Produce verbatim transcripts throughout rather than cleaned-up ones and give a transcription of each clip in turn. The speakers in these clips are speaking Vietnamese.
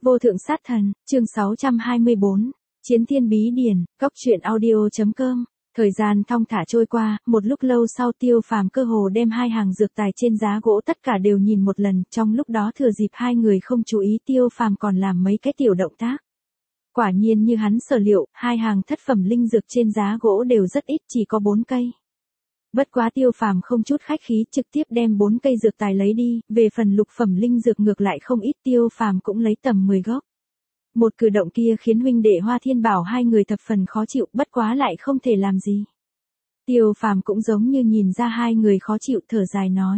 Vô thượng sát thần, chương sáu trăm hai mươi bốn, Chiến thiên bí điển, cốc truyện audio.com. Thời gian thong thả trôi qua, một lúc lâu sau Tiêu Phàm cơ hồ đem hai hàng dược tài trên giá gỗ tất cả đều nhìn một lần, trong lúc đó thừa dịp hai người không chú ý Tiêu Phàm còn làm mấy cái tiểu động tác. Quả nhiên như hắn sở liệu, hai hàng thất phẩm linh dược trên giá gỗ đều rất ít, chỉ có bốn cây. Bất quá Tiêu Phàm không chút khách khí trực tiếp đem bốn cây dược tài lấy đi, về phần lục phẩm linh dược ngược lại không ít, Tiêu Phàm cũng lấy tầm mười gốc. Một cử động kia khiến huynh đệ Hoa Thiên Bảo hai người thập phần khó chịu, bất quá lại không thể làm gì. Tiêu Phàm cũng giống như nhìn ra hai người khó chịu, thở dài nói: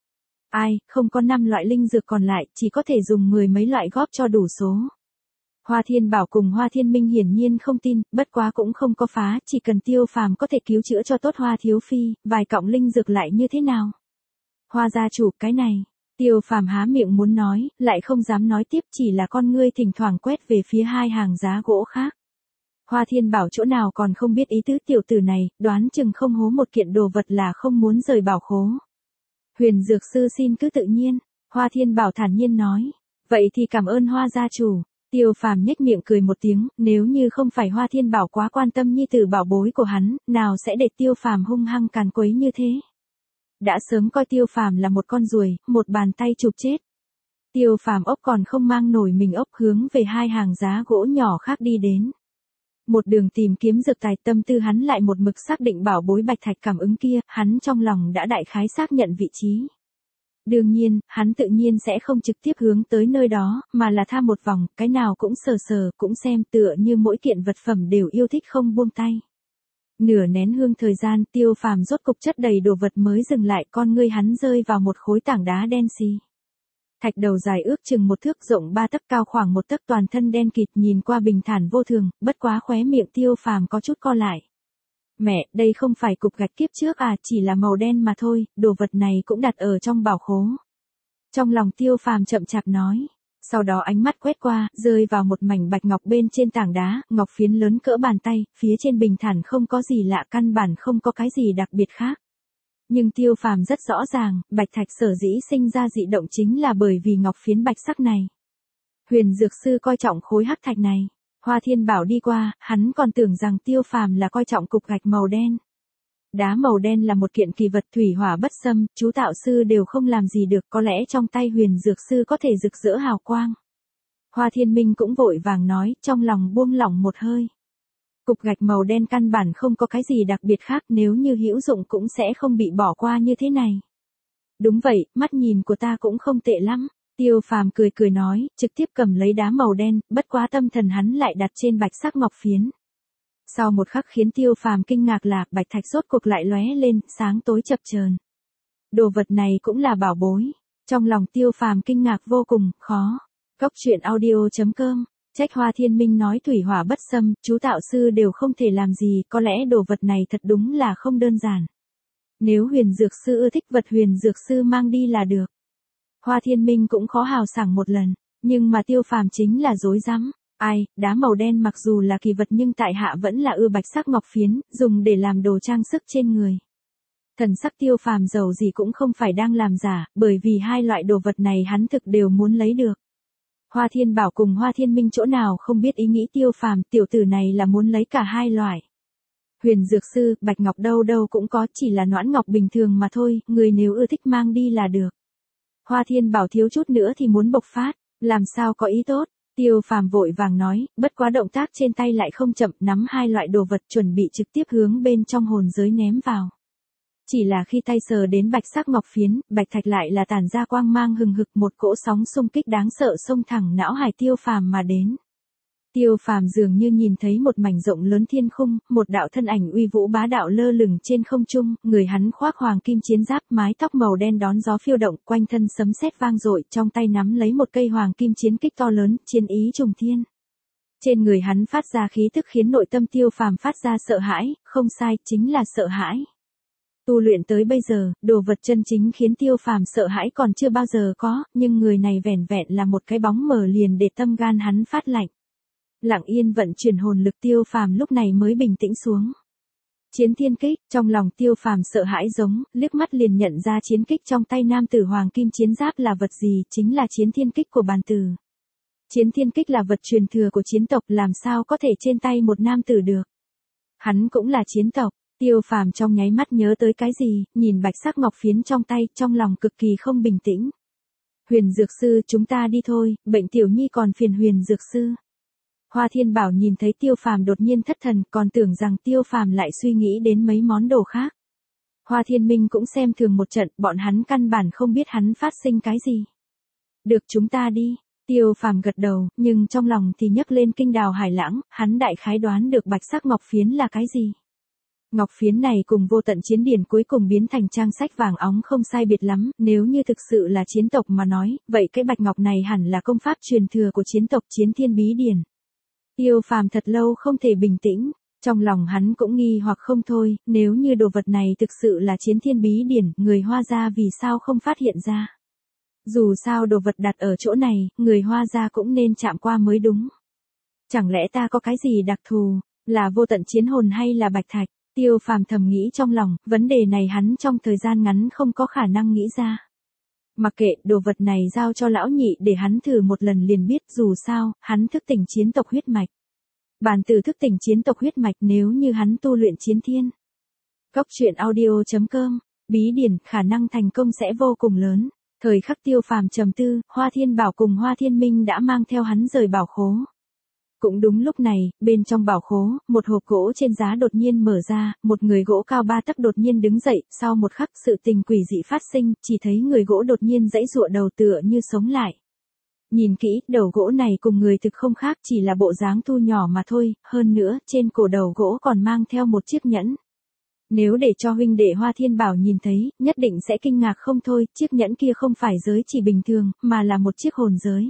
ai, không có năm loại linh dược còn lại, chỉ có thể dùng mười mấy loại góp cho đủ số. Hoa Thiên Bảo cùng Hoa Thiên Minh hiển nhiên không tin, bất quá cũng không có phá, chỉ cần Tiêu Phàm có thể cứu chữa cho tốt Hoa thiếu phi, vài cọng linh dược lại như thế nào? Hoa gia chủ, cái này. Tiêu Phàm há miệng muốn nói, lại không dám nói tiếp, chỉ là con ngươi thỉnh thoảng quét về phía hai hàng giá gỗ khác. Hoa Thiên Bảo chỗ nào còn không biết ý tứ tiểu tử này, đoán chừng không hố một kiện đồ vật là không muốn rời bảo khố. Huyền Dược Sư xin cứ tự nhiên, Hoa Thiên Bảo thản nhiên nói. Vậy thì cảm ơn Hoa gia chủ. Tiêu Phàm nhếch miệng cười một tiếng, nếu như không phải Hoa Thiên Bảo quá quan tâm nhi tử bảo bối của hắn, nào sẽ để Tiêu Phàm hung hăng càn quấy như thế. Đã sớm coi Tiêu Phàm là một con ruồi, một bàn tay chụp chết. Tiêu Phàm ốc còn không mang nổi mình ốc hướng về hai hàng giá gỗ nhỏ khác đi đến. Một đường tìm kiếm dược tài, tâm tư hắn lại một mực xác định bảo bối bạch thạch cảm ứng kia, hắn trong lòng đã đại khái xác nhận vị trí. Đương nhiên, hắn tự nhiên sẽ không trực tiếp hướng tới nơi đó, mà là tha một vòng, cái nào cũng sờ sờ, cũng xem tựa như mỗi kiện vật phẩm đều yêu thích không buông tay. Nửa nén hương thời gian, Tiêu Phàm rốt cục chất đầy đồ vật mới dừng lại, con ngươi hắn rơi vào một khối tảng đá đen xì. Thạch đầu dài ước chừng một thước, rộng ba tấc, cao khoảng một tấc, toàn thân đen kịt, nhìn qua bình thản vô thường, bất quá khóe miệng Tiêu Phàm có chút co lại. Mẹ, đây không phải cục gạch kiếp trước à, chỉ là màu đen mà thôi, đồ vật này cũng đặt ở trong bảo khố. Trong lòng Tiêu Phàm chậm chạp nói. Sau đó ánh mắt quét qua, rơi vào một mảnh bạch ngọc bên trên tảng đá, ngọc phiến lớn cỡ bàn tay, phía trên bình thản không có gì lạ, căn bản không có cái gì đặc biệt khác. Nhưng Tiêu Phàm rất rõ ràng, bạch thạch sở dĩ sinh ra dị động chính là bởi vì ngọc phiến bạch sắc này. Huyền Dược Sư coi trọng khối hắc thạch này. Hoa Thiên Bảo đi qua, hắn còn tưởng rằng Tiêu Phàm là coi trọng cục gạch màu đen. Đá màu đen là một kiện kỳ vật thủy hỏa bất xâm, chú tạo sư đều không làm gì được, có lẽ trong tay Huyền Dược Sư có thể rực rỡ hào quang. Hoa Thiên Minh cũng vội vàng nói, trong lòng buông lỏng một hơi. Cục gạch màu đen căn bản không có cái gì đặc biệt khác, nếu như hữu dụng cũng sẽ không bị bỏ qua như thế này. Đúng vậy, mắt nhìn của ta cũng không tệ lắm. Tiêu Phàm cười cười nói, trực tiếp cầm lấy đá màu đen, bất quá tâm thần hắn lại đặt trên bạch sắc ngọc phiến. Sau một khắc khiến Tiêu Phàm kinh ngạc là, bạch thạch rốt cuộc lại lóe lên, sáng tối chập chờn. Đồ vật này cũng là bảo bối. Trong lòng Tiêu Phàm kinh ngạc vô cùng, khó. Cốc truyện audio.com, trách Hoa Thiên Minh nói thủy hỏa bất xâm, chú tạo sư đều không thể làm gì, có lẽ đồ vật này thật đúng là không đơn giản. Nếu Huyền Dược Sư ưa thích vật Huyền Dược Sư mang đi là được. Hoa Thiên Minh cũng khó hào sảng một lần, nhưng mà Tiêu Phàm chính là dối rắm. Ai, đá màu đen mặc dù là kỳ vật nhưng tại hạ vẫn là ưa bạch sắc ngọc phiến, dùng để làm đồ trang sức trên người. Thần sắc Tiêu Phàm dầu gì cũng không phải đang làm giả, bởi vì hai loại đồ vật này hắn thực đều muốn lấy được. Hoa Thiên Bảo cùng Hoa Thiên Minh chỗ nào không biết ý nghĩ Tiêu Phàm, tiểu tử này là muốn lấy cả hai loại. Huyền Dược Sư, bạch ngọc đâu đâu cũng có, chỉ là noãn ngọc bình thường mà thôi, người nếu ưa thích mang đi là được. Hoa Thiên Bảo thiếu chút nữa thì muốn bộc phát, làm sao có ý tốt. Tiêu Phàm vội vàng nói, bất quá động tác trên tay lại không chậm, nắm hai loại đồ vật chuẩn bị trực tiếp hướng bên trong hồn giới ném vào. Chỉ là khi tay sờ đến bạch sắc ngọc phiến, bạch thạch lại là tản ra quang mang hừng hực, một cỗ sóng xung kích đáng sợ xông thẳng não hải Tiêu Phàm mà đến. Tiêu Phàm dường như nhìn thấy một mảnh rộng lớn thiên khung, một đạo thân ảnh uy vũ bá đạo lơ lửng trên không trung, người hắn khoác hoàng kim chiến giáp, mái tóc màu đen đón gió phiêu động, quanh thân sấm sét vang dội, trong tay nắm lấy một cây hoàng kim chiến kích to lớn, chiến ý trùng thiên. Trên người hắn phát ra khí tức khiến nội tâm Tiêu Phàm phát ra sợ hãi, không sai, chính là sợ hãi. Tu luyện tới bây giờ, đồ vật chân chính khiến Tiêu Phàm sợ hãi còn chưa bao giờ có, nhưng người này vẻn vẹn là một cái bóng mờ liền để tâm gan hắn phát lạnh. Lặng yên vận chuyển hồn lực, Tiêu Phàm lúc này mới bình tĩnh xuống. Chiến thiên kích, trong lòng Tiêu Phàm sợ hãi giống, liếc mắt liền nhận ra chiến kích trong tay nam tử hoàng kim chiến giáp là vật gì, chính là chiến thiên kích của bàn tử. Chiến thiên kích là vật truyền thừa của chiến tộc, làm sao có thể trên tay một nam tử được. Hắn cũng là chiến tộc. Tiêu Phàm trong nháy mắt nhớ tới cái gì, nhìn bạch sắc ngọc phiến trong tay, trong lòng cực kỳ không bình tĩnh. Huyền Dược Sư, chúng ta đi thôi, bệnh tiểu nhi còn phiền Huyền Dược Sư. Hoa Thiên Bảo nhìn thấy Tiêu Phàm đột nhiên thất thần, còn tưởng rằng Tiêu Phàm lại suy nghĩ đến mấy món đồ khác. Hoa Thiên Minh cũng xem thường một trận, bọn hắn căn bản không biết hắn phát sinh cái gì. Được, chúng ta đi. Tiêu Phàm gật đầu, nhưng trong lòng thì nhấc lên kinh đào hải lãng, hắn đại khái đoán được bạch sắc ngọc phiến là cái gì. Ngọc phiến này cùng vô tận chiến điển cuối cùng biến thành trang sách vàng óng không sai biệt lắm, nếu như thực sự là chiến tộc mà nói, vậy cái bạch ngọc này hẳn là công pháp truyền thừa của chiến tộc Chiến Thiên Bí Điển. Tiêu Phàm thật lâu không thể bình tĩnh, trong lòng hắn cũng nghi hoặc không thôi, nếu như đồ vật này thực sự là Chiến Thiên Bí Điển, người Hoa gia vì sao không phát hiện ra. Dù sao đồ vật đặt ở chỗ này, người Hoa gia cũng nên chạm qua mới đúng. Chẳng lẽ ta có cái gì đặc thù, là vô tận chiến hồn hay là bạch thạch? Tiêu Phàm thầm nghĩ trong lòng, vấn đề này hắn trong thời gian ngắn không có khả năng nghĩ ra. Mặc kệ, đồ vật này giao cho lão nhị để hắn thử một lần liền biết, dù sao, hắn thức tỉnh chiến tộc huyết mạch. Bản tử thức tỉnh chiến tộc huyết mạch, nếu như hắn tu luyện chiến thiên. Góc truyện audio chấm com, bí điển, khả năng thành công sẽ vô cùng lớn. Thời khắc Tiêu Phàm trầm tư, Hoa Thiên Bảo cùng Hoa Thiên Minh đã mang theo hắn rời bảo khố. Cũng đúng lúc này, bên trong bảo khố, một hộp gỗ trên giá đột nhiên mở ra, một người gỗ cao ba tấc đột nhiên đứng dậy, sau một khắc sự tình quỷ dị phát sinh, chỉ thấy người gỗ đột nhiên giãy giụa đầu tựa như sống lại. Nhìn kỹ, đầu gỗ này cùng người thực không khác, chỉ là bộ dáng thu nhỏ mà thôi, hơn nữa, trên cổ đầu gỗ còn mang theo một chiếc nhẫn. Nếu để cho huynh đệ Hoa Thiên Bảo nhìn thấy, nhất định sẽ kinh ngạc không thôi, chiếc nhẫn kia không phải giới chỉ bình thường, mà là một chiếc hồn giới.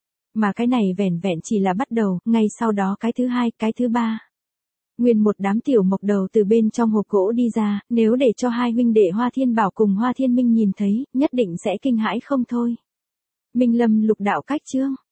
Mà cái này vẻn vẹn chỉ là bắt đầu, ngay sau đó cái thứ hai, cái thứ ba. Nguyên một đám tiểu mộc đầu từ bên trong hộp gỗ đi ra, nếu để cho hai huynh đệ Hoa Thiên Bảo cùng Hoa Thiên Minh nhìn thấy, nhất định sẽ kinh hãi không thôi. Minh Lâm lục đạo cách chương.